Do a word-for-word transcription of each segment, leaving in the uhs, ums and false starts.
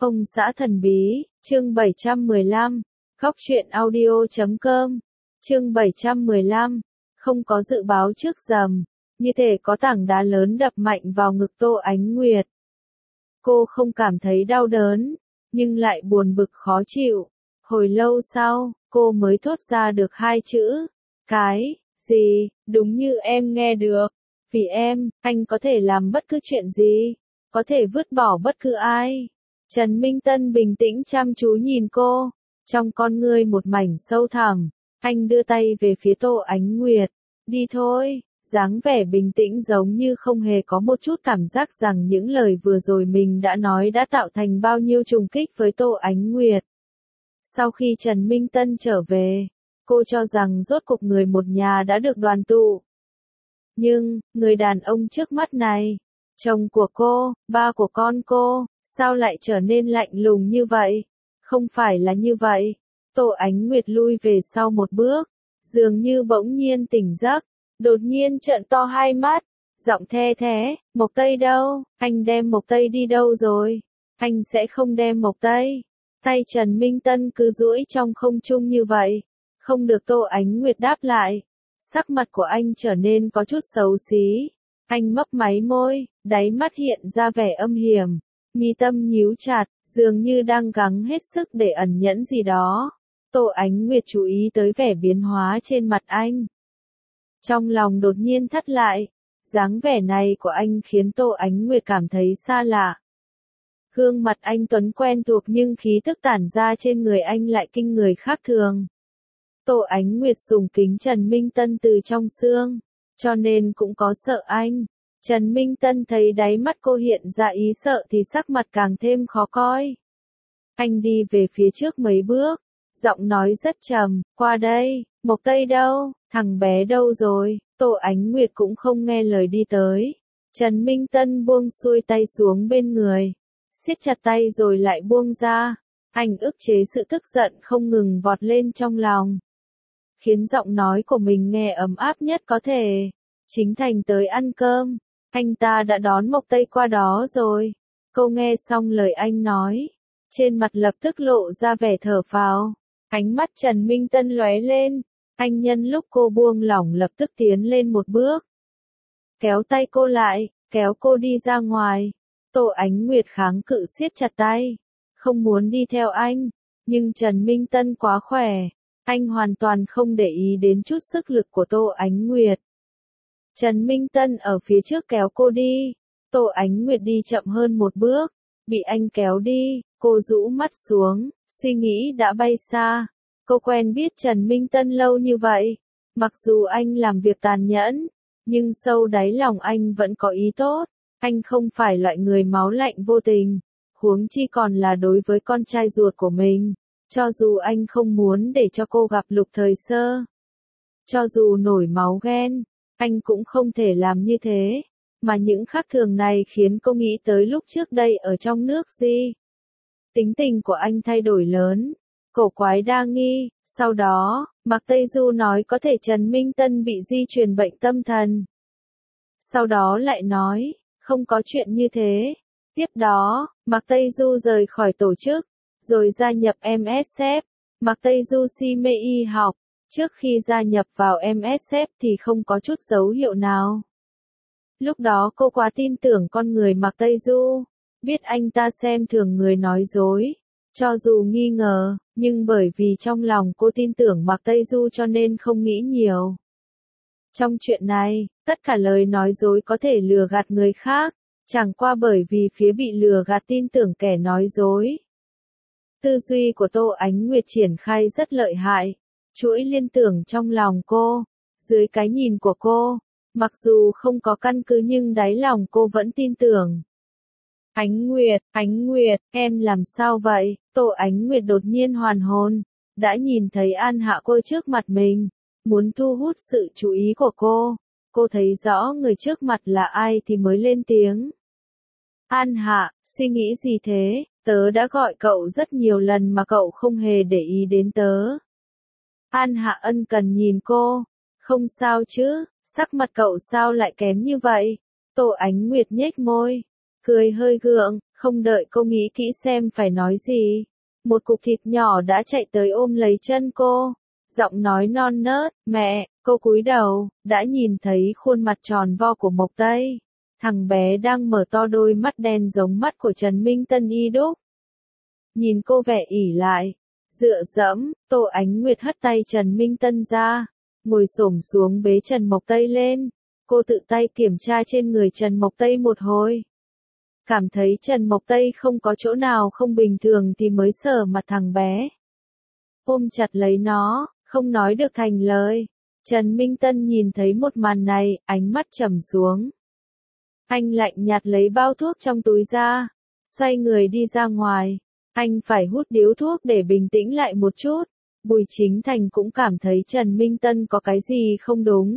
Ông xã thần bí, chương bảy trăm mười lăm, góc truyện audio chấm com, chương bảy trăm mười lăm, không có dự báo trước rầm, như thể có tảng đá lớn đập mạnh vào ngực Tô Ánh Nguyệt. Cô không cảm thấy đau đớn, nhưng lại buồn bực khó chịu. Hồi lâu sau, cô mới thốt ra được hai chữ, cái, gì, đúng như em nghe được. Vì em, anh có thể làm bất cứ chuyện gì, có thể vứt bỏ bất cứ ai. Trần Minh Tân bình tĩnh chăm chú nhìn cô, trong con ngươi một mảnh sâu thẳm, anh đưa tay về phía Tô Ánh Nguyệt, đi thôi, dáng vẻ bình tĩnh giống như không hề có một chút cảm giác rằng những lời vừa rồi mình đã nói đã tạo thành bao nhiêu trùng kích với Tô Ánh Nguyệt. Sau khi Trần Minh Tân trở về, cô cho rằng rốt cục người một nhà đã được đoàn tụ. Nhưng, người đàn ông trước mắt này, chồng của cô, ba của con cô, sao lại trở nên lạnh lùng như vậy? Không phải là như vậy. Tô Ánh Nguyệt lui về sau một bước, dường như bỗng nhiên tỉnh giấc, đột nhiên trợn to hai mắt, giọng the thế, Mộc Tây đâu? Anh đem Mộc Tây đi đâu rồi? Anh sẽ không đem Mộc Tây. Tay Trần Minh Tân cứ duỗi trong không trung như vậy, không được Tô Ánh Nguyệt đáp lại. Sắc mặt của anh trở nên có chút xấu xí. Anh mấp máy môi, đáy mắt hiện ra vẻ âm hiểm, mi tâm nhíu chặt, dường như đang gắng hết sức để ẩn nhẫn gì đó. Tô Ánh Nguyệt chú ý tới vẻ biến hóa trên mặt anh. Trong lòng đột nhiên thắt lại, dáng vẻ này của anh khiến Tô Ánh Nguyệt cảm thấy xa lạ. Gương mặt anh tuấn quen thuộc nhưng khí tức tản ra trên người anh lại kinh người khác thường. Tô Ánh Nguyệt sùng kính Trần Minh Tân từ trong xương, cho nên cũng có sợ anh. Trần Minh Tân thấy đáy mắt cô hiện ra ý sợ thì sắc mặt càng thêm khó coi. Anh đi về phía trước mấy bước, giọng nói rất trầm, qua đây, Mộc Tây đâu, thằng bé đâu rồi? Tô Ánh Nguyệt cũng không nghe lời đi tới. Trần Minh Tân buông xuôi tay xuống bên người, siết chặt tay rồi lại buông ra. Anh ức chế sự tức giận không ngừng vọt lên trong lòng, khiến giọng nói của mình nghe ấm áp nhất có thể. Chính Thành tới ăn cơm, anh ta đã đón Mộc Tây qua đó rồi. Cô nghe xong lời anh nói, trên mặt lập tức lộ ra vẻ thở phào. Ánh mắt Trần Minh Tân lóe lên, anh nhân lúc cô buông lỏng lập tức tiến lên một bước, kéo tay cô lại, kéo cô đi ra ngoài. Tô Ánh Nguyệt kháng cự siết chặt tay, không muốn đi theo anh, nhưng Trần Minh Tân quá khỏe, anh hoàn toàn không để ý đến chút sức lực của Tô Ánh Nguyệt. Trần Minh Tân ở phía trước kéo cô đi, Tô Ánh Nguyệt đi chậm hơn một bước, bị anh kéo đi, cô rũ mắt xuống, suy nghĩ đã bay xa. Cô quen biết Trần Minh Tân lâu như vậy, mặc dù anh làm việc tàn nhẫn, nhưng sâu đáy lòng anh vẫn có ý tốt. Anh không phải loại người máu lạnh vô tình, huống chi còn là đối với con trai ruột của mình. Cho dù anh không muốn để cho cô gặp Lục Thời Sơ, cho dù nổi máu ghen, anh cũng không thể làm như thế. Mà những khác thường này khiến cô nghĩ tới lúc trước đây ở trong nước gì. Tính tình của anh thay đổi lớn, cổ quái đa nghi. Sau đó, Mạc Tây Du nói có thể Trần Minh Tân bị di truyền bệnh tâm thần. Sau đó lại nói, không có chuyện như thế. Tiếp đó, Mạc Tây Du rời khỏi tổ chức, rồi gia nhập em ét ép. Mạc Tây Du si mê y học, trước khi gia nhập vào em ét ép thì không có chút dấu hiệu nào. Lúc đó cô quá tin tưởng con người Mạc Tây Du, biết anh ta xem thường người nói dối. Cho dù nghi ngờ, nhưng bởi vì trong lòng cô tin tưởng Mạc Tây Du cho nên không nghĩ nhiều. Trong chuyện này, tất cả lời nói dối có thể lừa gạt người khác, chẳng qua bởi vì phía bị lừa gạt tin tưởng kẻ nói dối. Tư duy của Tô Ánh Nguyệt triển khai rất lợi hại, chuỗi liên tưởng trong lòng cô, dưới cái nhìn của cô, mặc dù không có căn cứ nhưng đáy lòng cô vẫn tin tưởng. Ánh Nguyệt, Ánh Nguyệt, em làm sao vậy? Tô Ánh Nguyệt đột nhiên hoàn hồn, đã nhìn thấy An Hạ cô trước mặt mình, muốn thu hút sự chú ý của cô. Cô thấy rõ người trước mặt là ai thì mới lên tiếng. An Hạ, suy nghĩ gì thế? Tớ đã gọi cậu rất nhiều lần mà cậu không hề để ý đến tớ. An Hạ ân cần nhìn cô. Không sao chứ, sắc mặt cậu sao lại kém như vậy? Tô Ánh Nguyệt nhếch môi. cười hơi gượng, không đợi cô nghĩ kỹ xem phải nói gì. Một cục thịt nhỏ đã chạy tới ôm lấy chân cô. Giọng nói non nớt, mẹ, cô cúi đầu, đã nhìn thấy khuôn mặt tròn vo của Mộc Tây. Thằng bé đang mở to đôi mắt đen giống mắt của Trần Minh Tân y đúc. Nhìn cô vẻ ỉ lại, dựa dẫm, Tô Ánh Nguyệt hất tay Trần Minh Tân ra, ngồi xổm xuống bế Trần Mộc Tây lên. Cô tự tay kiểm tra trên người Trần Mộc Tây một hồi. Cảm thấy Trần Mộc Tây không có chỗ nào không bình thường thì mới sờ mặt thằng bé. Ôm chặt lấy nó, không nói được thành lời. Trần Minh Tân nhìn thấy một màn này, ánh mắt trầm xuống. Anh lạnh nhạt lấy bao thuốc trong túi ra, xoay người đi ra ngoài. Anh phải hút điếu thuốc để bình tĩnh lại một chút. Bùi Chính Thành cũng cảm thấy Trần Minh Tân có cái gì không đúng.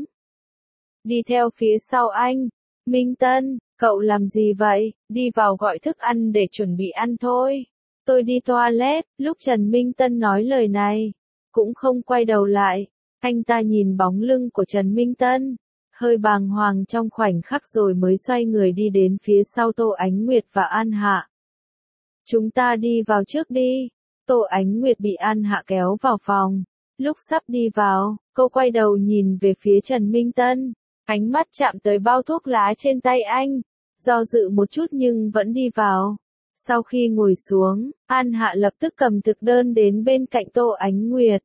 Đi theo phía sau anh. Minh Tân, cậu làm gì vậy? Đi vào gọi thức ăn để chuẩn bị ăn thôi. Tôi đi toilet. Lúc Trần Minh Tân nói lời này, cũng không quay đầu lại. Anh ta nhìn bóng lưng của Trần Minh Tân, hơi bàng hoàng trong khoảnh khắc rồi mới xoay người đi đến phía sau Tô Ánh Nguyệt và An Hạ. Chúng ta đi vào trước đi. Tô Ánh Nguyệt bị An Hạ kéo vào phòng. Lúc sắp đi vào, cô quay đầu nhìn về phía Trần Minh Tân. Ánh mắt chạm tới bao thuốc lá trên tay anh. Do dự một chút nhưng vẫn đi vào. Sau khi ngồi xuống, An Hạ lập tức cầm thực đơn đến bên cạnh Tô Ánh Nguyệt.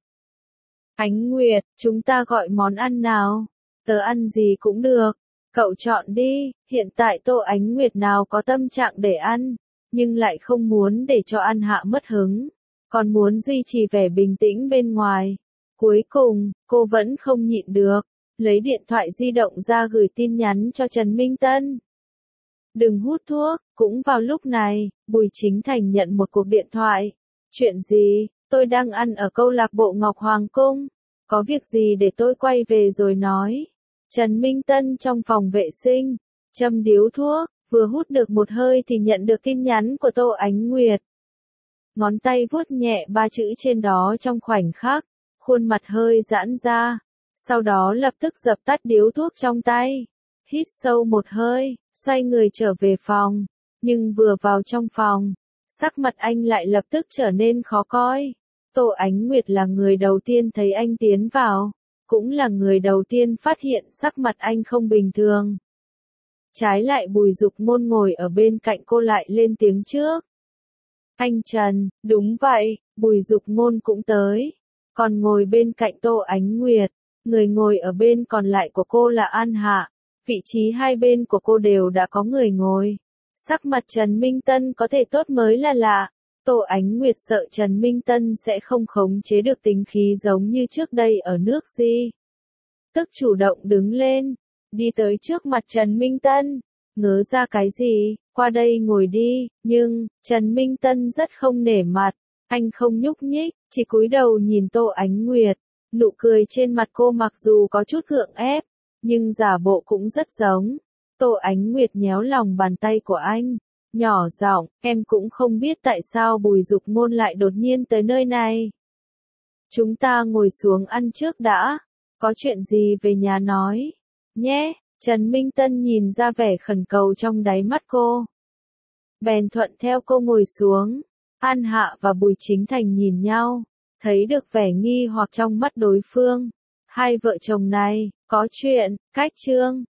Ánh Nguyệt, chúng ta gọi món ăn nào? Tớ ăn gì cũng được. Cậu chọn đi. Hiện tại Tô Ánh Nguyệt nào có tâm trạng để ăn, nhưng lại không muốn để cho An Hạ mất hứng, còn muốn duy trì vẻ bình tĩnh bên ngoài. Cuối cùng, cô vẫn không nhịn được, lấy điện thoại di động ra gửi tin nhắn cho Trần Minh Tân. Đừng hút thuốc. Cũng vào lúc này, Bùi Chính Thành nhận một cuộc điện thoại. Chuyện gì? Tôi đang ăn ở câu lạc bộ Ngọc Hoàng Cung. Có việc gì để tôi quay về rồi nói. Trần Minh Tân trong phòng vệ sinh, châm điếu thuốc, vừa hút được một hơi thì nhận được tin nhắn của Tô Ánh Nguyệt. Ngón tay vuốt nhẹ ba chữ trên đó trong khoảnh khắc, khuôn mặt hơi giãn ra, sau đó lập tức dập tắt điếu thuốc trong tay. Hít sâu một hơi, xoay người trở về phòng, nhưng vừa vào trong phòng, sắc mặt anh lại lập tức trở nên khó coi. Tô Ánh Nguyệt là người đầu tiên thấy anh tiến vào, cũng là người đầu tiên phát hiện sắc mặt anh không bình thường. Trái lại Bùi Dục Ngôn ngồi ở bên cạnh cô lại lên tiếng trước. Anh Trần, đúng vậy, Bùi Dục Ngôn cũng tới. Còn ngồi bên cạnh Tô Ánh Nguyệt, người ngồi ở bên còn lại của cô là An Hạ. Vị trí hai bên của cô đều đã có người ngồi. Sắc mặt Trần Minh Tân có thể tốt mới là lạ. Tô Ánh Nguyệt sợ Trần Minh Tân sẽ không khống chế được tính khí giống như trước đây ở nước Di. Tức chủ động đứng lên, đi tới trước mặt Trần Minh Tân. Ngớ ra cái gì, qua đây ngồi đi. Nhưng, Trần Minh Tân rất không nể mặt. Anh không nhúc nhích, chỉ cúi đầu nhìn Tô Ánh Nguyệt. Nụ cười trên mặt cô mặc dù có chút gượng ép, nhưng giả bộ cũng rất giống. Tô Ánh Nguyệt nhéo lòng bàn tay của anh, nhỏ giọng, em cũng không biết tại sao Bùi Dục Ngôn lại đột nhiên tới nơi này. Chúng ta ngồi xuống ăn trước đã, có chuyện gì về nhà nói, nhé. Trần Minh Tân nhìn ra vẻ khẩn cầu trong đáy mắt cô. Bèn thuận theo cô ngồi xuống. An Hạ và Bùi Chính Thành nhìn nhau, thấy được vẻ nghi hoặc trong mắt đối phương. Hai vợ chồng này, có chuyện, cách chương.